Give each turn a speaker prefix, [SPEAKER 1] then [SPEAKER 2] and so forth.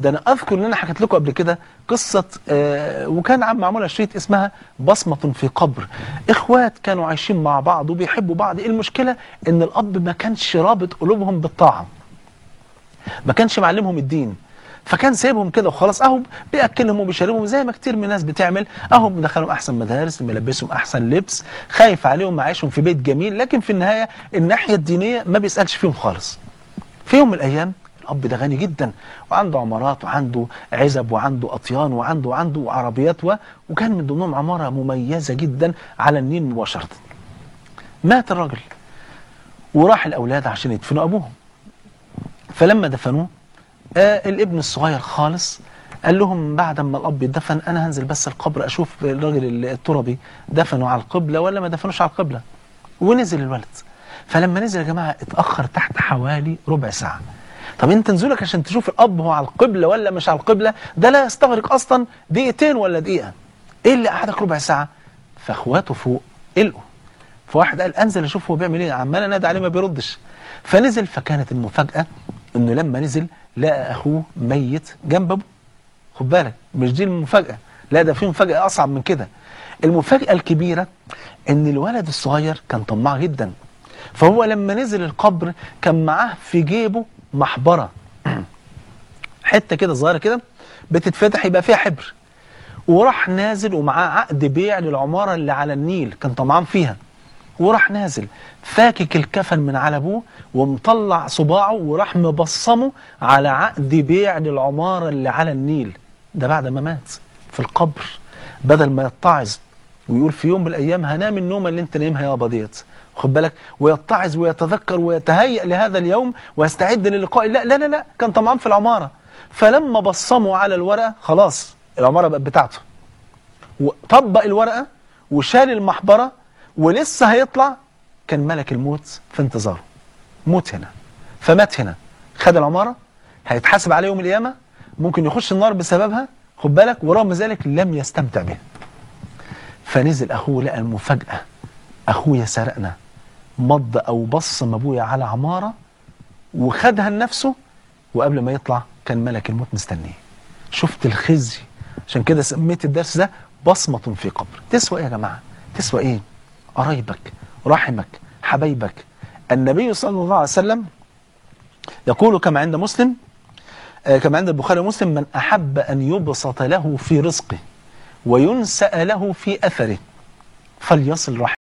[SPEAKER 1] ده أنا أذكر إن أنا حكيت لكم قبل كده قصة وكان معمولة شريط اسمها بصمة في قبر. إخوات كانوا عايشين مع بعض وبيحبوا بعض، المشكلة إن الأب ما كانش رابط قلوبهم بالطاعة، ما كانش معلمهم الدين، فكان سايبهم كده وخلاص، اهو بياكلهم وبيشربهم زي ما كتير من الناس بتعمل، اهو مدخلهم احسن مدارس، ملبسهم احسن لبس، خايف عليهم، معيشهم في بيت جميل، لكن في النهايه الناحيه الدينيه ما بيسالش فيهم خالص. في يوم من الايام الاب ده غني جدا وعنده عمارات وعنده عزب وعنده اطيان وعنده عربيات وكان من ضمنهم عماره مميزه جدا على النيل مباشره. مات الراجل وراح الاولاد عشان يدفنوا ابوهم. فلما دفنوه الابن الصغير خالص قال لهم بعد ما الاب يدفن انا هنزل بس القبر اشوف الراجل التربي دفنوا على القبله ولا ما دفنوش على القبله. ونزل الولد. فلما نزل يا جماعه اتاخر تحت حوالي ربع ساعه. طب انت نزولك عشان تشوف الاب هو على القبله ولا مش على القبله، ده لا يستغرق اصلا دقيقتين ولا دقيقه. ايه اللي قعدك ربع ساعه؟ فاخواته فوق قلقوا. فواحد قال انزل اشوف هو بيعمل ايه، عمال انادي عليه ما بيردش. فنزل، فكانت المفاجاه انه لما نزل لقى اخوه ميت جنب ابوه. خد بالك، مش دي المفاجاه، لا ده في مفاجاه اصعب من كده. المفاجاه الكبيره ان الولد الصغير كان طماع جدا، فهو لما نزل القبر كان معاه في جيبه محبره حته كده صغيره كده بتتفتح يبقى فيها حبر، وراح نازل ومعاه عقد بيع للعماره اللي على النيل كان طمعان فيها، وراح نازل فاكك الكفن من على ابوه ومطلع صباعه وراح مبصمه على عقد بيع للعماره اللي على النيل. ده بعد ما مات في القبر، بدل ما يتعظ ويقول في يوم من الايام هنام النومه اللي انت نايمها يابا ديت، خد بالك، ويتعظ ويتذكر ويتهيأ لهذا اليوم ويستعد للقاء، لا لا لا لا، كان طمعان في العماره. فلما بصموا على الورقه خلاص العماره بقت بتاعته، وطبق الورقه وشال المحبره ولسه هيطلع كان ملك الموت في انتظاره. موت هنا، فمات هنا، خد العماره، هيتحاسب عليه يوم القيامه، ممكن يخش النار بسببها، خد بالك، ورغم ذلك لم يستمتع بها. فنزل اخوه لقى المفاجاه، اخويا سرقنا، مض او بصم ابويا على عماره وخدها لنفسه، وقبل ما يطلع كان ملك الموت مستنيه. شفت الخزي؟ عشان كده سميت الدرس ده بصمه في قبر. تسوى ايه يا جماعه؟ تسوى ايه؟ قرايبك، رحمك، حبايبك. النبي صلى الله عليه وسلم يقول كما عند مسلم، كما عند البخاري ومسلم: من أحب أن يبسط له في رزقه وينسأ له في أثره فليصل رحمه.